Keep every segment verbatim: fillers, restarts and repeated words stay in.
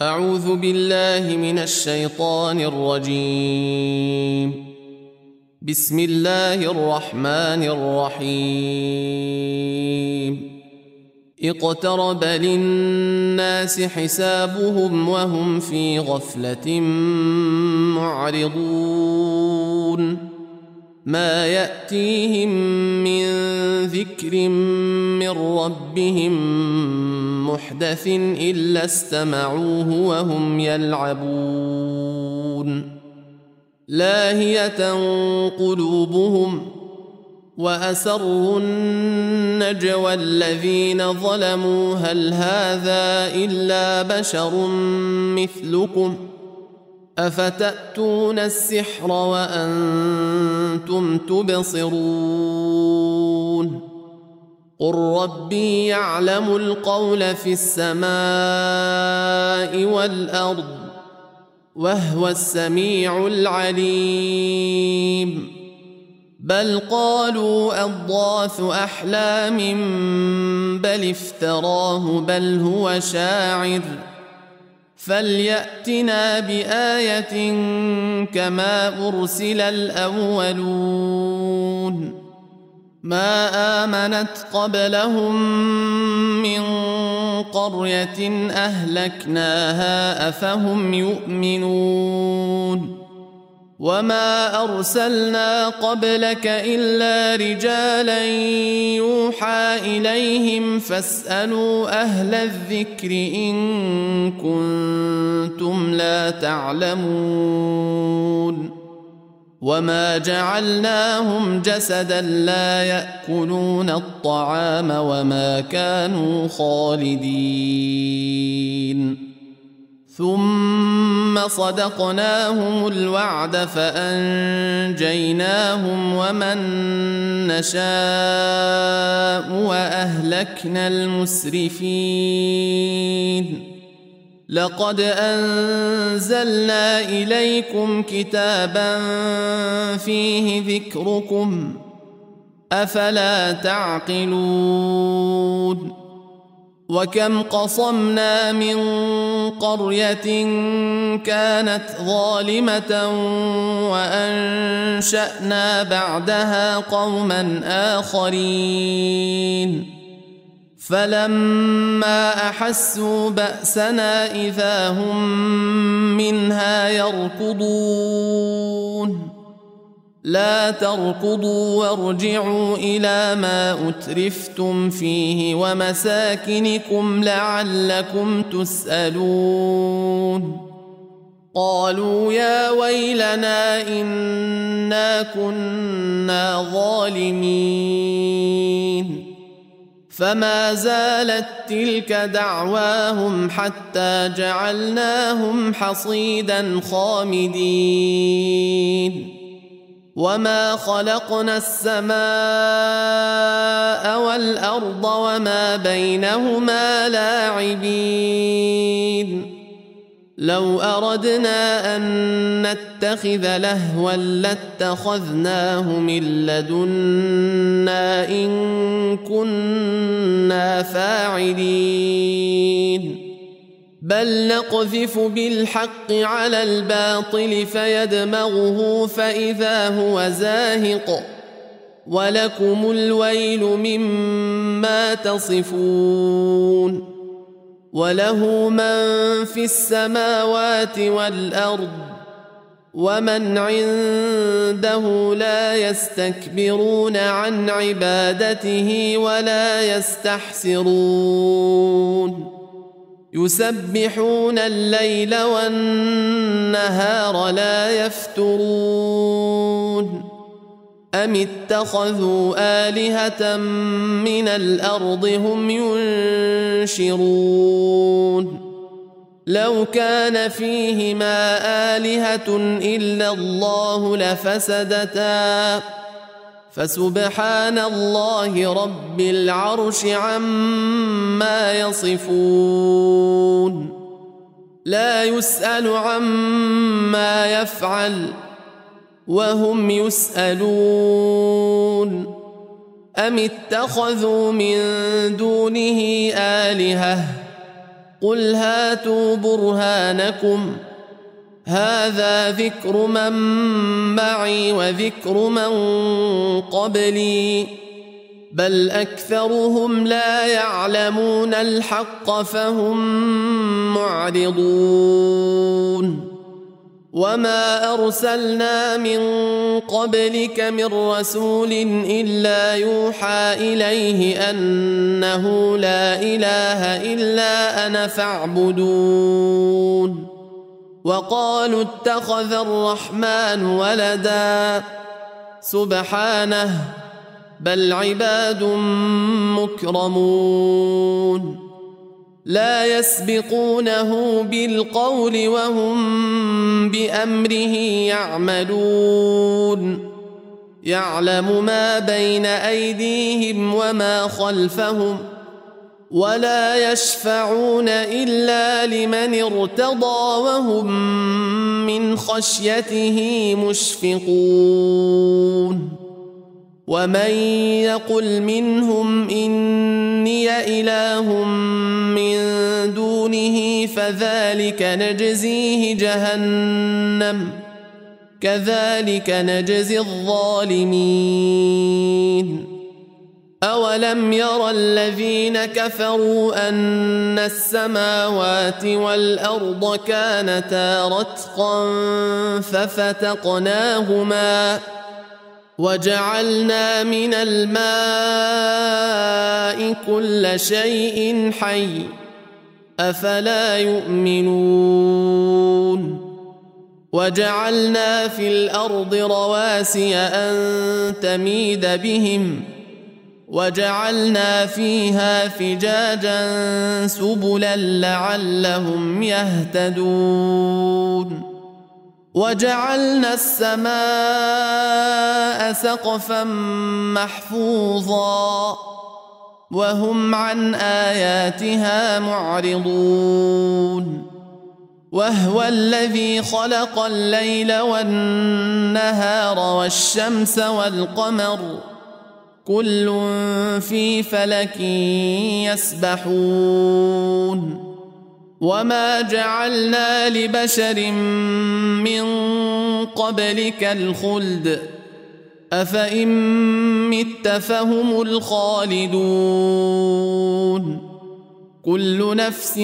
أعوذ بالله من الشيطان الرجيم. بسم الله الرحمن الرحيم. اقترب للناس حسابهم وهم في غفلة معرضون. ما يأتيهم من ذكر من ربهم محدث إلا استمعوه وهم يلعبون. لاهية قلوبهم وأسروا النجوى الذين ظلموا هل هذا إلا بشر مثلكم أفتأتون السحر وأنتم تبصرون. قل ربي يعلم القول في السماء والأرض وهو السميع العليم. بل قالوا أضغاث أحلام بل افتراه بل هو شاعر فليأتنا بآية كما أرسل الأولون. ما آمنت قبلهم من قرية أهلكناها أفهم يؤمنون. وما أرسلنا قبلك إلا رجالا يوحى إليهم فاسألوا أهل الذكر إن كنتم لا تعلمون. وما جعلناهم جسدا لا يأكلون الطعام وما كانوا خالدين. ثم صدقناهم الوعد فأنجيناهم ومن نشاء وأهلكنا المسرفين. لقد أنزلنا إليكم كتابا فيه ذكركم أفلا تعقلون. وكم قصمنا من قرية كانت ظالمة وأنشأنا بعدها قوما آخرين فلما أحسوا بأسنا إذا هم منها يركضون. لا تركضوا وارجعوا إلى ما أترفتم فيه ومساكنكم لعلكم تسألون. قالوا يا ويلنا إنا كنا ظالمين. فما زالت تلك دعواهم حتى جعلناهم حصيدا خامدين. وما خلقنا السماء والأرض وما بينهما لاعبين. لو أردنا أن نتخذ لهوا لاتخذناه من لدنا إن كنا فاعلين. بل نقذف بالحق على الباطل فيدمغه فإذا هو زاهق ولكم الويل مما تصفون. وله من في السماوات والأرض ومن عنده لا يستكبرون عن عبادته ولا يستحسرون. يسبحون الليل والنهار لا يفترون. أم اتخذوا آلهة من الأرض هم ينشرون. لو كان فيهما آلهة إلا الله لفسدتا فسبحان الله رب العرش عما يصفون. لا يسأل عما يفعل وهم يسألون. أم اتخذوا من دونه آلهة قل هاتوا برهانكم هذا ذكر من معي وذكر من قبلي بل أكثرهم لا يعلمون الحق فهم معرضون وما أرسلنا من قبلك من رسول إلا يوحى إليه أنه لا إله إلا أنا فاعبدون وقالوا اتخذ الرحمن ولدا سبحانه بل عباد مكرمون لا يسبقونه بالقول وهم بأمره يعملون يعلم ما بين أيديهم وما خلفهم ولا يشفعون إلا لمن ارتضى وهم من خشيته مشفقون ومن يقل منهم إني إله من دونه فذلك نجزيه جهنم كذلك نجزي الظالمين أولم ير الذين كفروا أن السماوات والأرض كانتا رتقا ففتقناهما وجعلنا من الماء كل شيء حي أفلا يؤمنون وجعلنا في الأرض رواسي أن تميد بهم وجعلنا فيها فجاجا سبلا لعلهم يهتدون وجعلنا السماء سقفا محفوظا وهم عن آياتها معرضون وهو الذي خلق الليل والنهار والشمس والقمر كل في فلك يسبحون وما جعلنا لبشر من قبلك الخلد أفإن مت فهم الخالدون كل نفس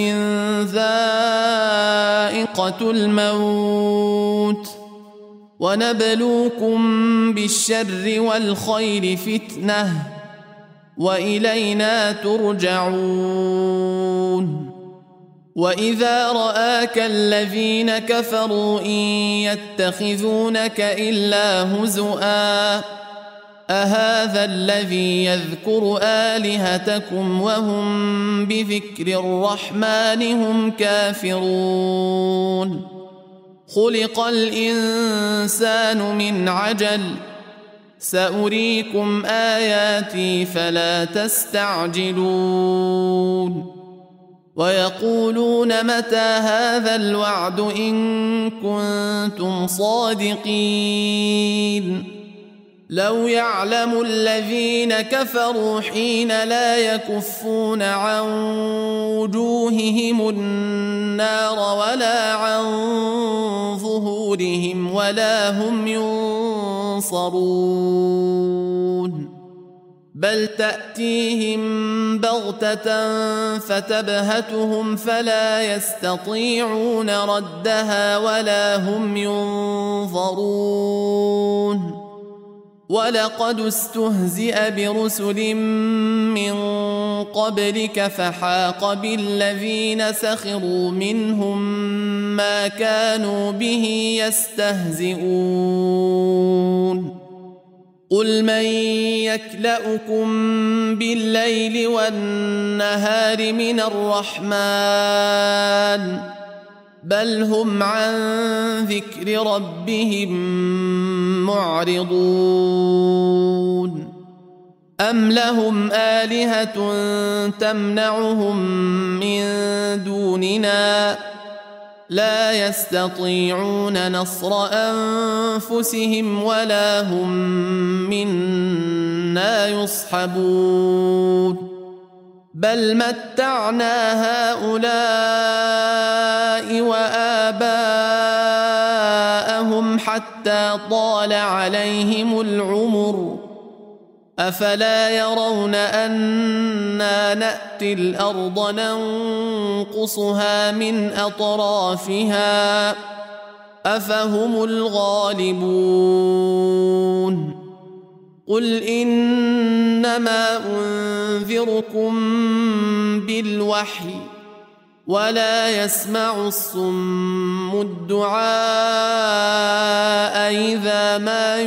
ذائقة الموت ونبلوكم بالشر والخير فتنة وإلينا ترجعون وإذا رآك الذين كفروا إن يتخذونك إلا هزؤا أهذا الذي يذكر آلهتكم وهم بذكر الرحمن هم كافرون خلق الإنسان من عجل سأريكم آياتي فلا تستعجلون ويقولون متى هذا الوعد إن كنتم صادقين لو يعلم الذين كفروا حين لا يكفون عن وجوههم النار ولا عن ظهورهم ولا هم ينصرون بل تأتيهم بغتة فتبهتهم فلا يستطيعون ردها ولا هم ينظرون ولقد استهزئ برسل من قبلك فحاق بالذين سخروا منهم ما كانوا به يستهزئون قل من يكلؤكم بالليل والنهار من الرحمن بل هم عن ذكر ربهم معرضون أم لهم آلهة تمنعهم من دوننا لا يستطيعون نصر أنفسهم ولا هم منا يصحبون بل متعنا هؤلاء وآباءهم حتى طال عليهم العمر أفلا يرون أنا نأتي الأرض ننقصها من أطرافها أفهم الغالبون قل إنما أنذركم بالوحي ولا يسمع الصم الدعاء إذا ما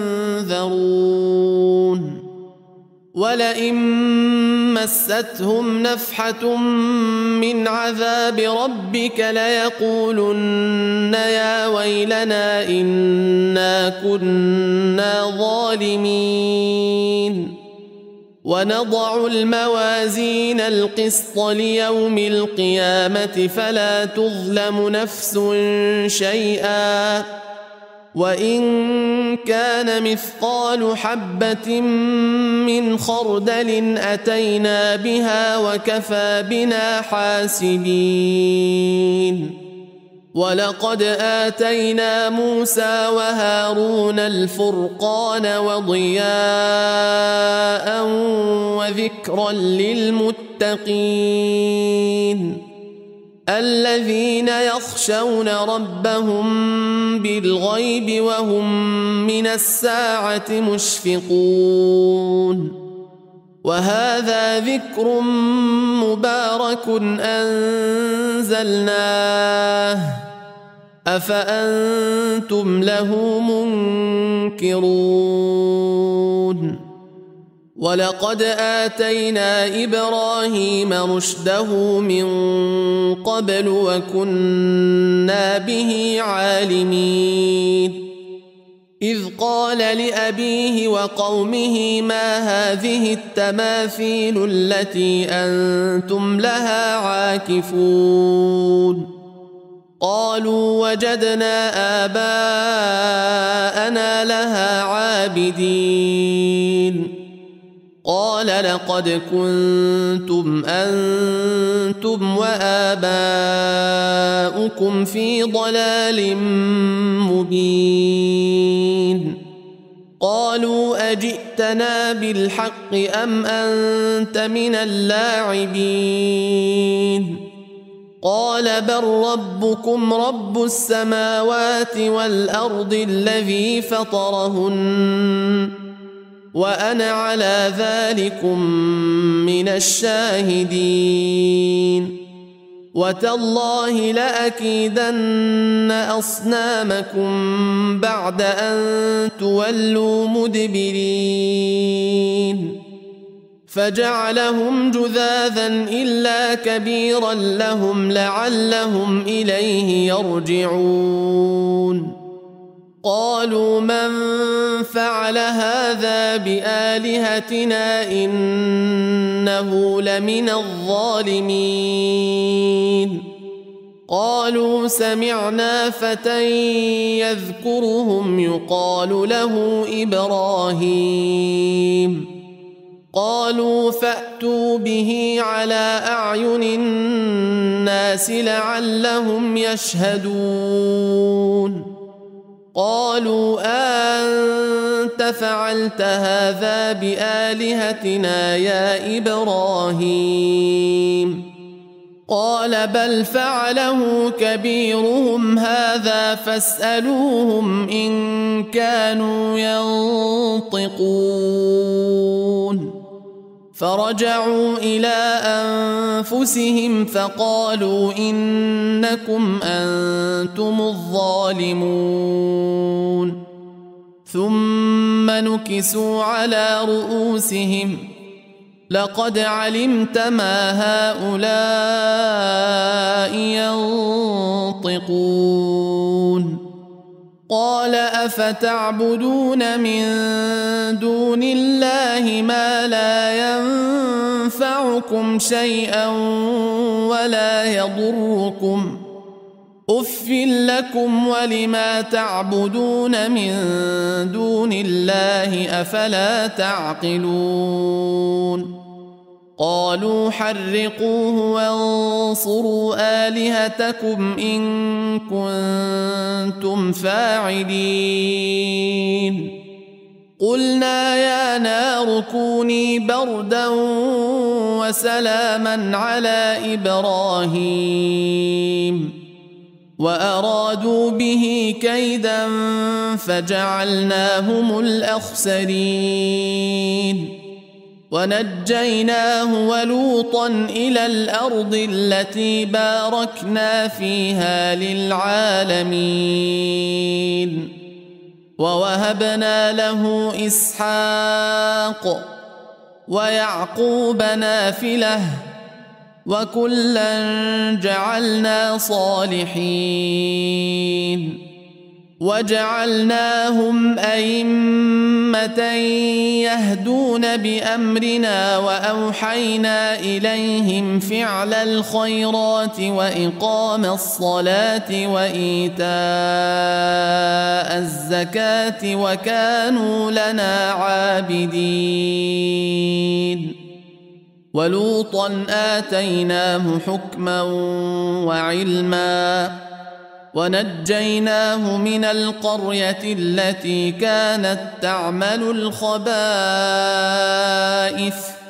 ينذرون ولئن مستهم نفحة من عذاب ربك ليقولن يا ويلنا إنا كنا ظالمين ونضع الموازين القسط ليوم القيامة فلا تظلم نفس شيئا وإن كان مثقال حبة من خردل أتينا بها وكفى بنا حاسبين ولقد آتينا موسى وهارون الفرقان وضياء وذكرا للمتقين الذين يخشون ربهم بالغيب وهم من الساعة مشفقون وهذا ذكر مبارك أنزلناه أفأنتم له منكرون ولقد آتينا إبراهيم رشده من قبل وكنا به عالمين إذ قال لأبيه وقومه ما هذه التماثيل التي أنتم لها عاكفون قالوا وجدنا آباءنا لها عابدين قال لقد كنتم أنتم وآباؤكم في ضلال مبين قالوا أجئتنا بالحق أم أنت من اللاعبين قال بل ربكم رب السماوات والأرض الذي فطرهن وأنا على ذلكم من الشاهدين وتالله لأكيدن أصنامكم بعد أن تولوا مدبرين فجعلهم جذاذا إلا كبيرا لهم لعلهم إليه يرجعون قالوا من فعل هذا بآلهتنا إنه لمن الظالمين قالوا سمعنا فتى يذكرهم يقال له إبراهيم قالوا فأتوا به على أعين الناس لعلهم يشهدون قالوا أنت فعلت هذا بآلهتنا يا إبراهيم قال بل فعله كبيرهم هذا فاسألوهم إن كانوا ينطقون فرجعوا إلى أنفسهم فقالوا إنكم أنتم الظالمون ثم نكسوا على رؤوسهم لقد علمت ما هؤلاء ينطقون قال أفتعبدون من دون الله ما لا ينفعكم شيئا ولا يضركم أف لكم ولما تعبدون من دون الله أفلا تعقلون قالوا حرقوه وانصروا آلهتكم إن كنتم فاعلين قلنا يا نار كوني بردا وسلاما على إبراهيم وأرادوا به كيدا فجعلناهم الأخسرين ونجيناه ولوطا إلى الأرض التي باركنا فيها للعالمين ووهبنا له إسحاق ويعقوب نافلة وكلا جعلنا صالحين وجعلناهم أئمة يهدون بأمرنا وأوحينا إليهم فعل الخيرات وإقام الصلاة وإيتاء الزكاة وكانوا لنا عابدين ولوطا آتيناه حكما وعلما ونجيناه من القرية التي كانت تعمل الخبائث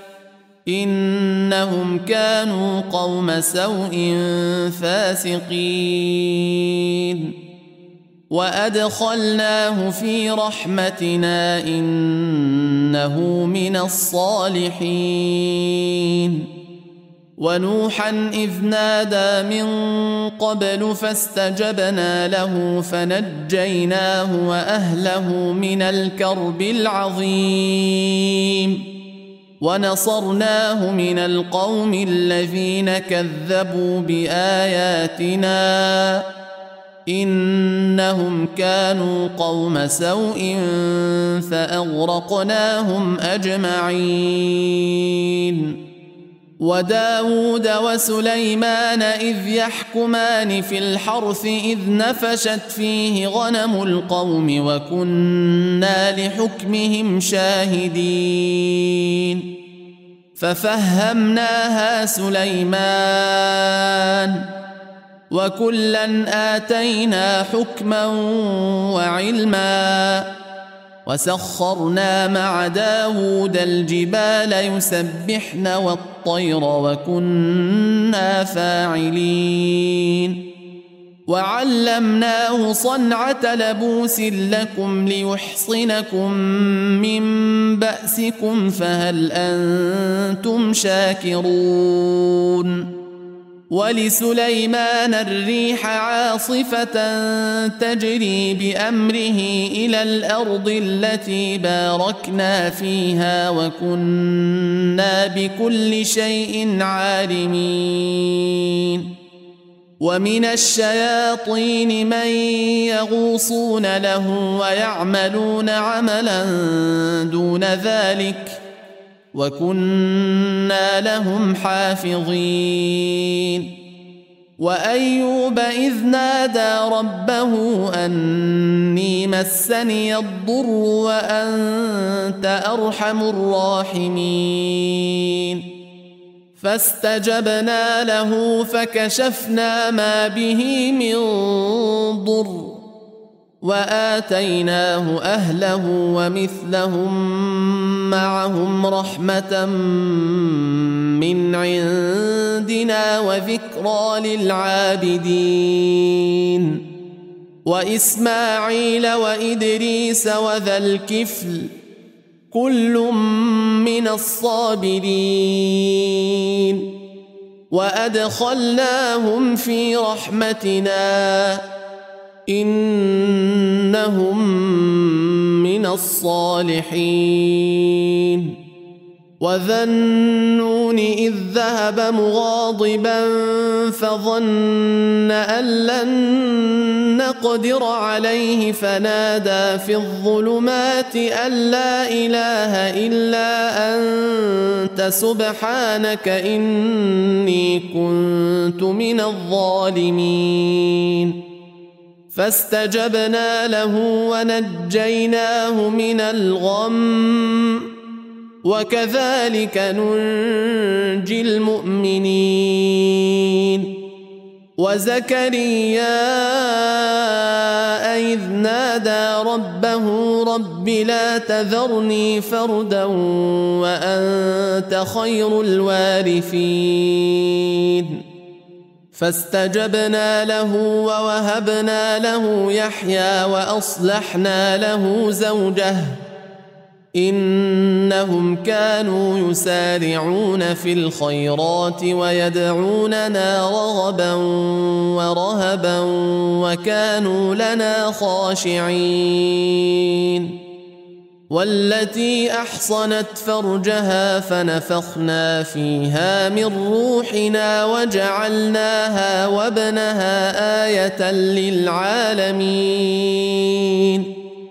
إنهم كانوا قوم سوء فاسقين وأدخلناه في رحمتنا إنه من الصالحين ونوحا إذ نادى من قبل فاستجبنا له فنجيناه وأهله من الكرب العظيم ونصرناه من القوم الذين كذبوا بآياتنا إنهم كانوا قوم سوء فأغرقناهم أجمعين وداود وسليمان إذ يحكمان في الحرث إذ نفشت فيه غنم القوم وكنا لحكمهم شاهدين ففهمناها سليمان وكلا آتينا حكما وعلما وسخرنا مع داود الجبال يسبحن والطير وكنا فاعلين وعلمناه صنعة لبوس لكم ليحصنكم من بأسكم فهل أنتم شاكرون ولسليمان الريح عاصفة تجري بأمره إلى الأرض التي باركنا فيها وكنا بكل شيء عالمين ومن الشياطين من يغوصون له ويعملون عملا دون ذلك وكنا لهم حافظين وأيوب إذ نادى ربه أني مسني الضر وأنت أرحم الراحمين فاستجبنا له فكشفنا ما به من ضر وآتيناه أهله ومثلهم معهم رحمة من عندنا وذكرى للعابدين وإسماعيل وإدريس وذا الكفل كل من الصابرين وأدخلناهم في رحمتنا إنهم من الصالحين وذا النون إذ ذهب مغاضبا فظن أن لن نقدر عليه فنادى في الظلمات أن لا إله إلا أنت سبحانك إني كنت من الظالمين فاستجبنا له ونجيناه من الغم وكذلك ننجي المؤمنين. وزكريا إذ نادى ربه رب لا تذرني فردا وأنت خير الوارثين فاستجبنا له ووهبنا له يحيى وأصلحنا له زوجه إنهم كانوا يسارعون في الخيرات ويدعوننا رغبا ورهبا وكانوا لنا خاشعين. والتي أحصنت فرجها فنفخنا فيها من روحنا وجعلناها وابنها آية للعالمين.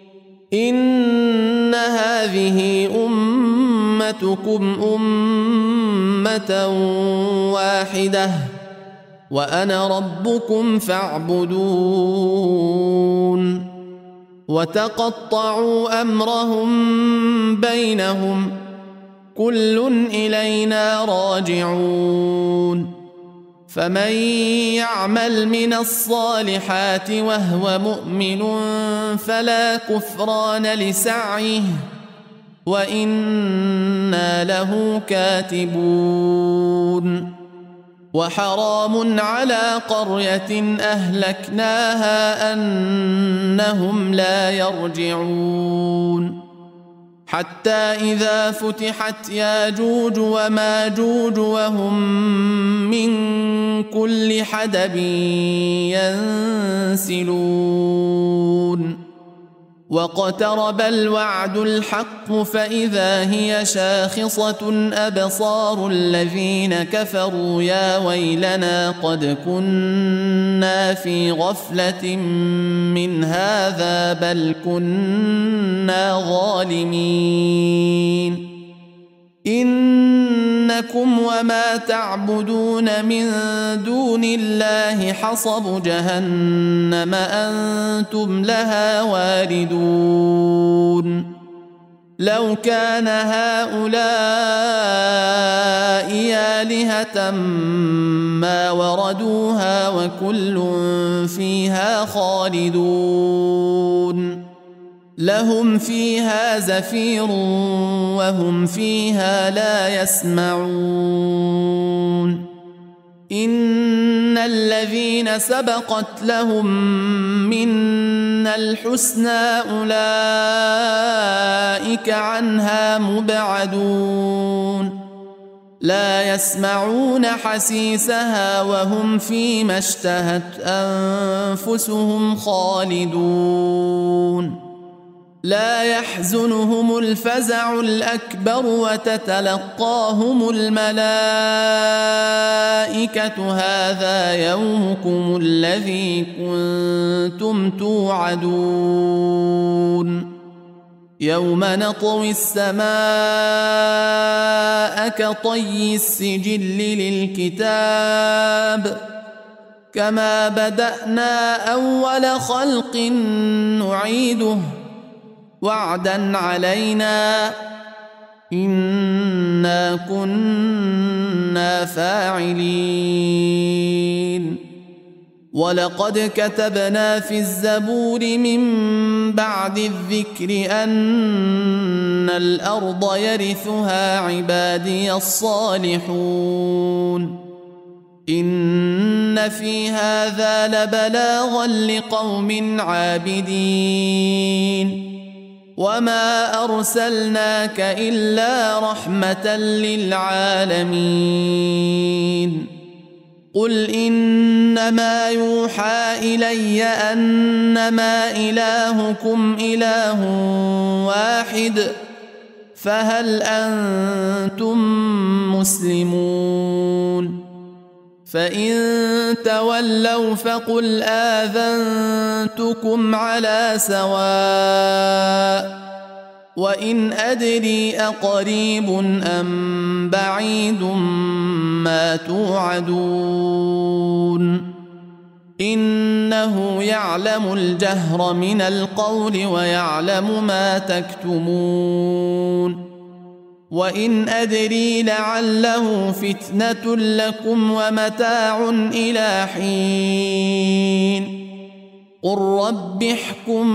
إن هذه أمتكم أمة واحدة وأنا ربكم فاعبدون. وتقطعوا أمرهم بينهم كل إلينا راجعون. فمن يعمل من الصالحات وهو مؤمن فلا كفران لسعيه وإنا له كاتبون. وحرام على قرية أهلكناها أنهم لا يرجعون حتى إذا فتحت ياجوج وماجوج وهم من كل حدب ينسلون. واقترب الوعد الحق فإذا هي شاخصة أبصار الذين كفروا يا ويلنا قد كنا في غفلة من هذا بل كنا ظالمين. إنكم وما تعبدون من دون الله حصب جهنم أنتم لها واردون. لو كان هؤلاء آلهة ما وردوها وكل فيها خالدون. لهم فيها زفير وهم فيها لا يسمعون. إن الذين سبقت لهم منا الحسنى أولئك عنها مبعدون. لا يسمعون حسيسها وهم فيما اشتهت أنفسهم خالدون. لا يحزنهم الفزع الأكبر وتتلقاهم الملائكة هذا يومكم الذي كنتم توعدون. يوم نطوي السماء كطي السجل للكتاب كما بدأنا أول خلق نعيده وعدا علينا إنا كنا فاعلين. ولقد كتبنا في الزبور من بعد الذكر أن الأرض يرثها عبادي الصالحون. إن في هذا لبلاغا لقوم عابدين. وما أرسلناك إلا رحمة للعالمين. قل إنما يوحى إلي أنما إلهكم إله واحد فهل أنتم مسلمون؟ فإن تولوا فقل آذنتكم على سواء وإن أدري أقريب أم بعيد ما توعدون. إنه يعلم الجهر من القول ويعلم ما تكتمون. وإن أدري لعله فتنة لكم ومتاع إلى حين قل رب احكم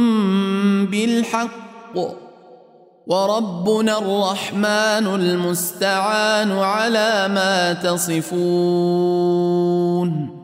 بالحق وربنا الرحمن المستعان على ما تصفون.